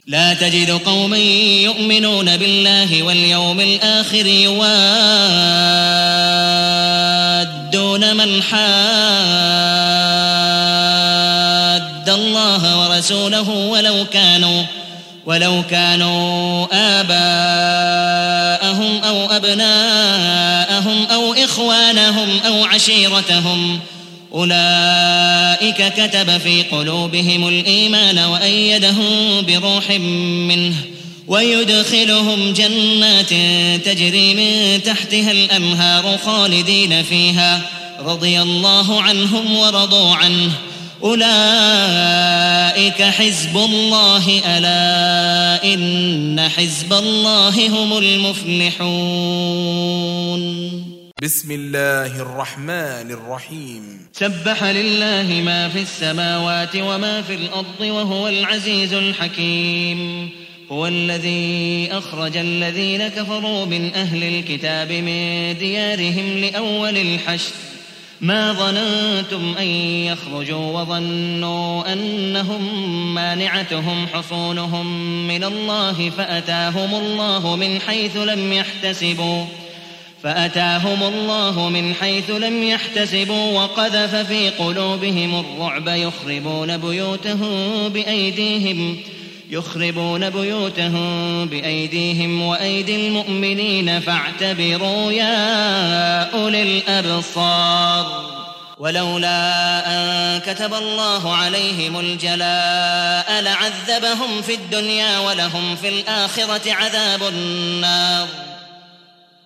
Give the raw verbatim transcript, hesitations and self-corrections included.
لا تجد قوما يؤمنون بالله واليوم الآخر يوادون من حاد الله ورسوله ولو كانوا ولو كانوا آباءهم أو أبناءهم أو إخوانهم أو عشيرتهم أولئك كتب في قلوبهم الإيمان وأيدهم بروح منه ويدخلهم جنات تجري من تحتها الأنهار خالدين فيها رضي الله عنهم ورضوا عنه أولئك حزب الله ألا إن حزب الله هم المفلحون. بسم الله الرحمن الرحيم. سبح لله ما في السماوات وما في الأرض وهو العزيز الحكيم. هو الذي أخرج الذين كفروا من أهل الكتاب من ديارهم لأول الحشر ما ظننتم أن يخرجوا وظنوا أنهم مانعتهم حصونهم من الله فأتاهم الله من حيث لم يحتسبوا فأتاهم الله من حيث لم يحتسبوا وقذف في قلوبهم الرعب يخربون بيوتهم بأيديهم يخربون بيوتهم بأيديهم وأيدي المؤمنين فاعتبروا يا أولي الأبصار. ولولا أن كتب الله عليهم الجلاء لعذبهم في الدنيا ولهم في الآخرة عذاب النار.